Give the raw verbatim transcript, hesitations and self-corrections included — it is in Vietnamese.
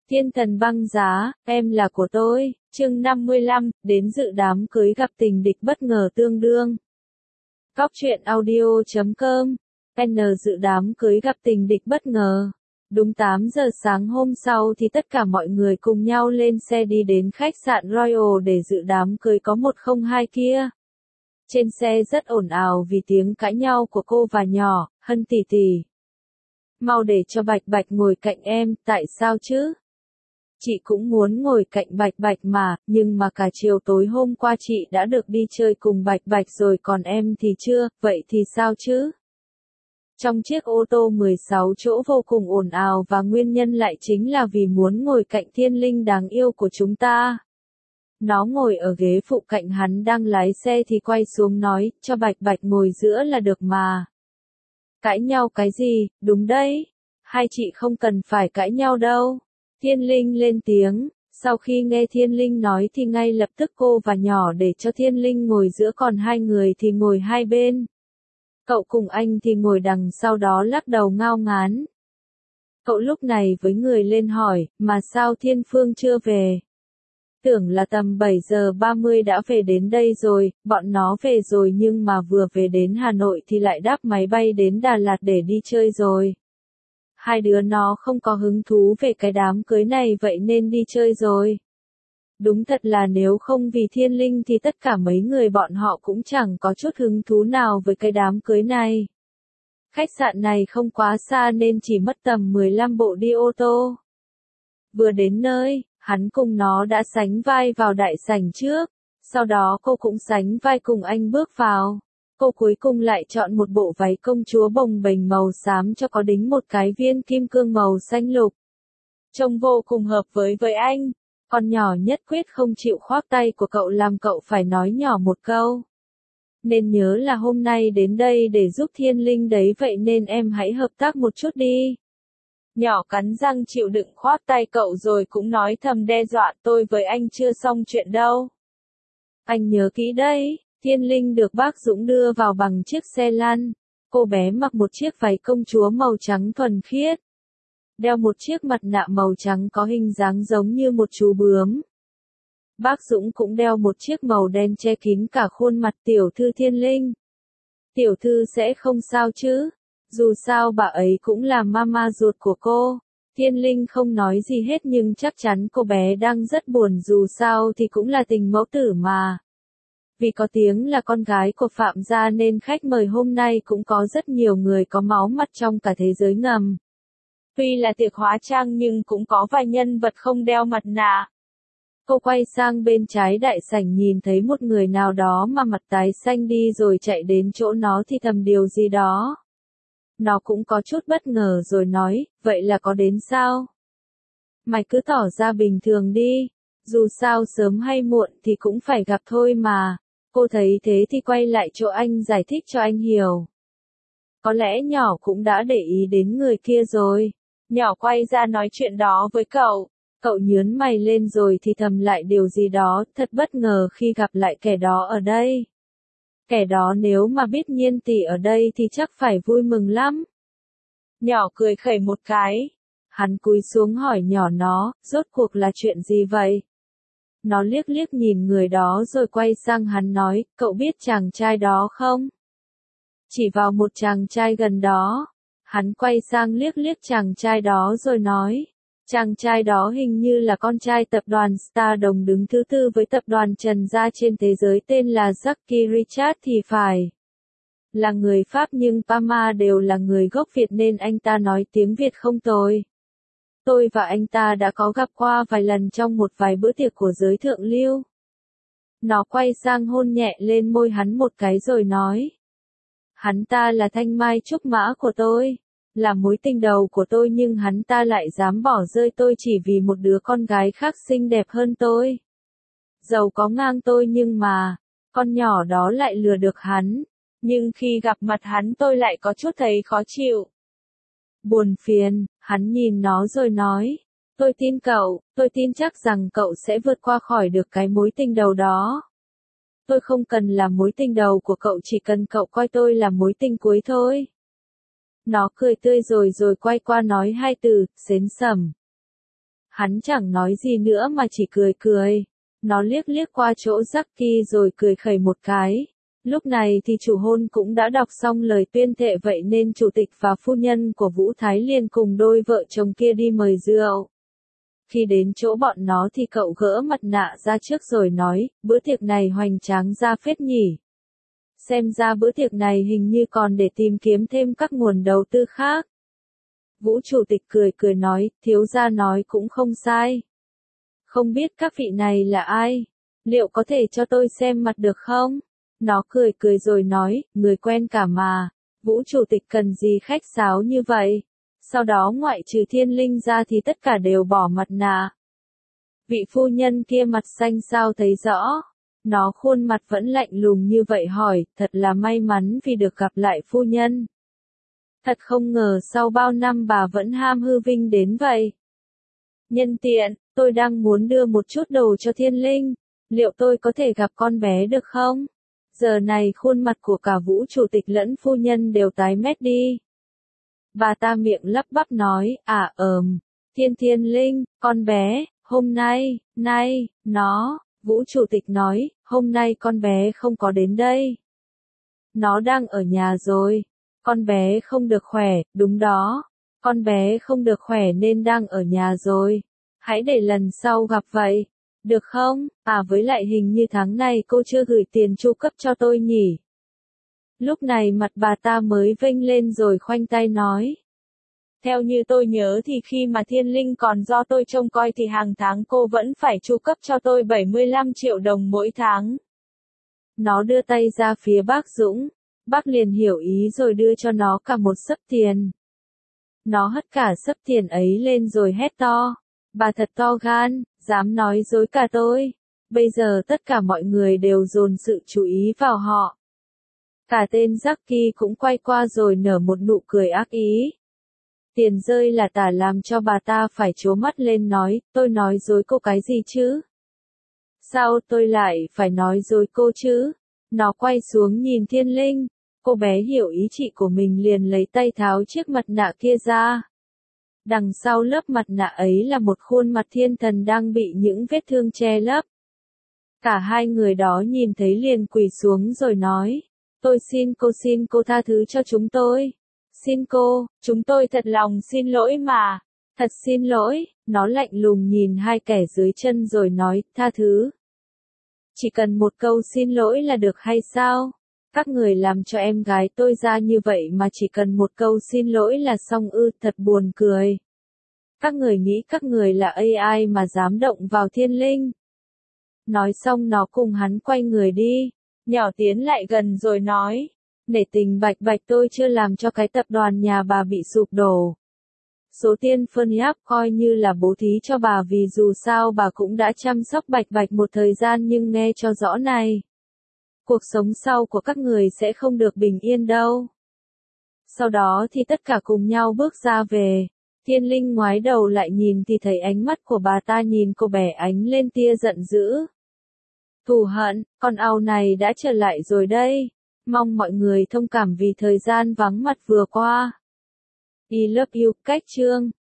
Thiên thần băng giá, em là của tôi, chương năm mươi lăm, đến dự đám cưới gặp tình địch bất ngờ tương đương. Cóc truyện audio chấm com, N dự đám cưới gặp tình địch bất ngờ. Đúng tám giờ sáng hôm sau thì tất cả mọi người cùng nhau lên xe đi đến khách sạn Royal để dự đám cưới có một không hai kia. Trên xe rất ồn ào vì tiếng cãi nhau của cô và nhỏ, Hân tỷ tỷ. Mau để cho Bạch Bạch ngồi cạnh em, tại sao chứ? Chị cũng muốn ngồi cạnh Bạch Bạch mà, nhưng mà cả chiều tối hôm qua chị đã được đi chơi cùng Bạch Bạch rồi còn em thì chưa, vậy thì sao chứ? Trong chiếc ô tô mười sáu chỗ vô cùng ồn ào và nguyên nhân lại chính là vì muốn ngồi cạnh thiên linh đáng yêu của chúng ta. Nó ngồi ở ghế phụ cạnh hắn đang lái xe thì quay xuống nói, cho Bạch Bạch ngồi giữa là được mà. Cãi nhau cái gì, đúng đấy. Hai chị không cần phải cãi nhau đâu. Thiên linh lên tiếng, sau khi nghe thiên linh nói thì ngay lập tức cô và nhỏ để cho thiên linh ngồi giữa còn hai người thì ngồi hai bên. Cậu cùng anh thì ngồi đằng sau đó lắc đầu ngao ngán. Cậu lúc này với người lên hỏi, mà sao Thiên Phương chưa về? Tưởng là tầm bảy giờ ba mươi đã về đến đây rồi, bọn nó về rồi nhưng mà vừa về đến Hà Nội thì lại đáp máy bay đến Đà Lạt để đi chơi rồi. Hai đứa nó không có hứng thú về cái đám cưới này vậy nên đi chơi rồi. Đúng thật là nếu không vì Thiên Linh thì tất cả mấy người bọn họ cũng chẳng có chút hứng thú nào với cái đám cưới này. Khách sạn này không quá xa nên chỉ mất tầm mười lăm bộ đi ô tô. Vừa đến nơi, hắn cùng nó đã sánh vai vào đại sảnh trước, sau đó cô cũng sánh vai cùng anh bước vào. Cô cuối cùng lại chọn một bộ váy công chúa bồng bềnh màu xám cho có đính một cái viên kim cương màu xanh lục. Trông vô cùng hợp với với anh. Con nhỏ nhất quyết không chịu khoác tay của cậu làm cậu phải nói nhỏ một câu. Nên nhớ là hôm nay đến đây để giúp Thiên Linh đấy vậy nên em hãy hợp tác một chút đi. Nhỏ cắn răng chịu đựng khoác tay cậu rồi cũng nói thầm đe dọa tôi với anh chưa xong chuyện đâu. Anh nhớ kỹ đấy, Thiên Linh được bác Dũng đưa vào bằng chiếc xe lăn. Cô bé mặc một chiếc váy công chúa màu trắng thuần khiết. Đeo một chiếc mặt nạ màu trắng có hình dáng giống như một chú bướm. Bác Dũng cũng đeo một chiếc màu đen che kín cả khuôn mặt tiểu thư Thiên Linh. Tiểu thư sẽ không sao chứ? Dù sao bà ấy cũng là mama ruột của cô. Thiên Linh không nói gì hết nhưng chắc chắn cô bé đang rất buồn dù sao thì cũng là tình mẫu tử mà. Vì có tiếng là con gái của Phạm gia nên khách mời hôm nay cũng có rất nhiều người có máu mặt trong cả thế giới ngầm. Tuy là tiệc hóa trang nhưng cũng có vài nhân vật không đeo mặt nạ. Cô quay sang bên trái đại sảnh nhìn thấy một người nào đó mà mặt tái xanh đi rồi chạy đến chỗ nó thì thầm điều gì đó. Nó cũng có chút bất ngờ rồi nói, vậy là có đến sao? Mày cứ tỏ ra bình thường đi, dù sao sớm hay muộn thì cũng phải gặp thôi mà. Cô thấy thế thì quay lại chỗ anh giải thích cho anh hiểu. Có lẽ nhỏ cũng đã để ý đến người kia rồi. Nhỏ quay ra nói chuyện đó với cậu. Cậu nhướng mày lên rồi thì thầm lại điều gì đó, thật bất ngờ khi gặp lại kẻ đó ở đây. Kẻ đó nếu mà biết Nhiên tỷ ở đây thì chắc phải vui mừng lắm. Nhỏ cười khẩy một cái. Hắn cúi xuống hỏi nhỏ nó, rốt cuộc là chuyện gì vậy? Nó liếc liếc nhìn người đó rồi quay sang hắn nói, cậu biết chàng trai đó không? Chỉ vào một chàng trai gần đó. Hắn quay sang liếc liếc chàng trai đó rồi nói. Chàng trai đó hình như là con trai tập đoàn Star đồng đứng thứ tư với tập đoàn Trần Gia trên thế giới tên là Jackie Richard thì phải. Là người Pháp nhưng Pama đều là người gốc Việt nên anh ta nói tiếng Việt không tồi. Tôi và anh ta đã có gặp qua vài lần trong một vài bữa tiệc của giới thượng lưu. Nó quay sang hôn nhẹ lên môi hắn một cái rồi nói. Hắn ta là thanh mai trúc mã của tôi. Là mối tình đầu của tôi nhưng hắn ta lại dám bỏ rơi tôi chỉ vì một đứa con gái khác xinh đẹp hơn tôi. Giàu có ngang tôi nhưng mà, con nhỏ đó lại lừa được hắn. Nhưng khi gặp mặt hắn tôi lại có chút thấy khó chịu. Buồn phiền, hắn nhìn nó rồi nói. Tôi tin cậu, tôi tin chắc rằng cậu sẽ vượt qua khỏi được cái mối tình đầu đó. Tôi không cần là mối tình đầu của cậu chỉ cần cậu coi tôi là mối tình cuối thôi. Nó cười tươi rồi rồi quay qua nói hai từ, xến xẩm. Hắn chẳng nói gì nữa mà chỉ cười cười. Nó liếc liếc qua chỗ Jackie rồi cười khẩy một cái. Lúc này thì chủ hôn cũng đã đọc xong lời tuyên thệ, vậy nên chủ tịch và phu nhân của Vũ Thái Liên cùng đôi vợ chồng kia đi mời rượu. Khi đến chỗ bọn nó thì cậu gỡ mặt nạ ra trước rồi nói, bữa tiệc này hoành tráng ra phết nhỉ. Xem ra bữa tiệc này hình như còn để tìm kiếm thêm các nguồn đầu tư khác. Vũ chủ tịch cười cười nói, thiếu gia nói cũng không sai. Không biết các vị này là ai? Liệu có thể cho tôi xem mặt được không? Nó cười cười rồi nói, người quen cả mà. Vũ chủ tịch cần gì khách sáo như vậy? Sau đó ngoại trừ Thiên Linh ra thì tất cả đều bỏ mặt nạ. Vị phu nhân kia mặt xanh sao thấy rõ. Nó khuôn mặt vẫn lạnh lùng như vậy hỏi, thật là may mắn vì được gặp lại phu nhân. Thật không ngờ sau bao năm bà vẫn ham hư vinh đến vậy. Nhân tiện, tôi đang muốn đưa một chút đồ cho Thiên Linh. Liệu tôi có thể gặp con bé được không? Giờ này khuôn mặt của cả Vũ chủ tịch lẫn phu nhân đều tái mét đi. Bà ta miệng lắp bắp nói, à ờm, Thiên Thiên Linh, con bé, hôm nay, nay, nó, Vũ chủ tịch nói, hôm nay con bé không có đến đây. Nó đang ở nhà rồi. Con bé không được khỏe, đúng đó. Con bé không được khỏe nên đang ở nhà rồi. Hãy để lần sau gặp vậy. Được không? À với lại hình như tháng này cô chưa gửi tiền chu cấp cho tôi nhỉ. Lúc này mặt bà ta mới vênh lên rồi khoanh tay nói. Theo như tôi nhớ thì khi mà Thiên Linh còn do tôi trông coi thì hàng tháng cô vẫn phải chu cấp cho tôi bảy mươi lăm triệu đồng mỗi tháng. Nó đưa tay ra phía bác Dũng. Bác liền hiểu ý rồi đưa cho nó cả một xấp tiền. Nó hất cả xấp tiền ấy lên rồi hét to. Bà thật to gan, dám nói dối cả tôi. Bây giờ tất cả mọi người đều dồn sự chú ý vào họ. Cả tên Jackie cũng quay qua rồi nở một nụ cười ác ý. Tiền rơi là tả làm cho bà ta phải trố mắt lên nói, tôi nói dối cô cái gì chứ? Sao tôi lại phải nói dối cô chứ? Nó quay xuống nhìn Thiên Linh. Cô bé hiểu ý chị của mình liền lấy tay tháo chiếc mặt nạ kia ra. Đằng sau lớp mặt nạ ấy là một khuôn mặt thiên thần đang bị những vết thương che lấp. Cả hai người đó nhìn thấy liền quỳ xuống rồi nói. Tôi xin cô xin cô tha thứ cho chúng tôi. Xin cô, chúng tôi thật lòng xin lỗi mà. Thật xin lỗi, nó lạnh lùng nhìn hai kẻ dưới chân rồi nói, tha thứ. Chỉ cần một câu xin lỗi là được hay sao? Các người làm cho em gái tôi ra như vậy mà chỉ cần một câu xin lỗi là xong ư, thật buồn cười. Các người nghĩ các người là a i mà dám động vào Thiên Linh. Nói xong nó cùng hắn quay người đi. Nhỏ tiến lại gần rồi nói. Nể tình Bạch Bạch tôi chưa làm cho cái tập đoàn nhà bà bị sụp đổ. Số tiền phân áp coi như là bố thí cho bà vì dù sao bà cũng đã chăm sóc Bạch Bạch một thời gian nhưng nghe cho rõ này. Cuộc sống sau của các người sẽ không được bình yên đâu. Sau đó thì tất cả cùng nhau bước ra về. Thiên Linh ngoái đầu lại nhìn thì thấy ánh mắt của bà ta nhìn cô bé ánh lên tia giận dữ. Thù hận, con ao này đã trở lại rồi đây. Mong mọi người thông cảm vì thời gian vắng mặt vừa qua. I love you, cách chương.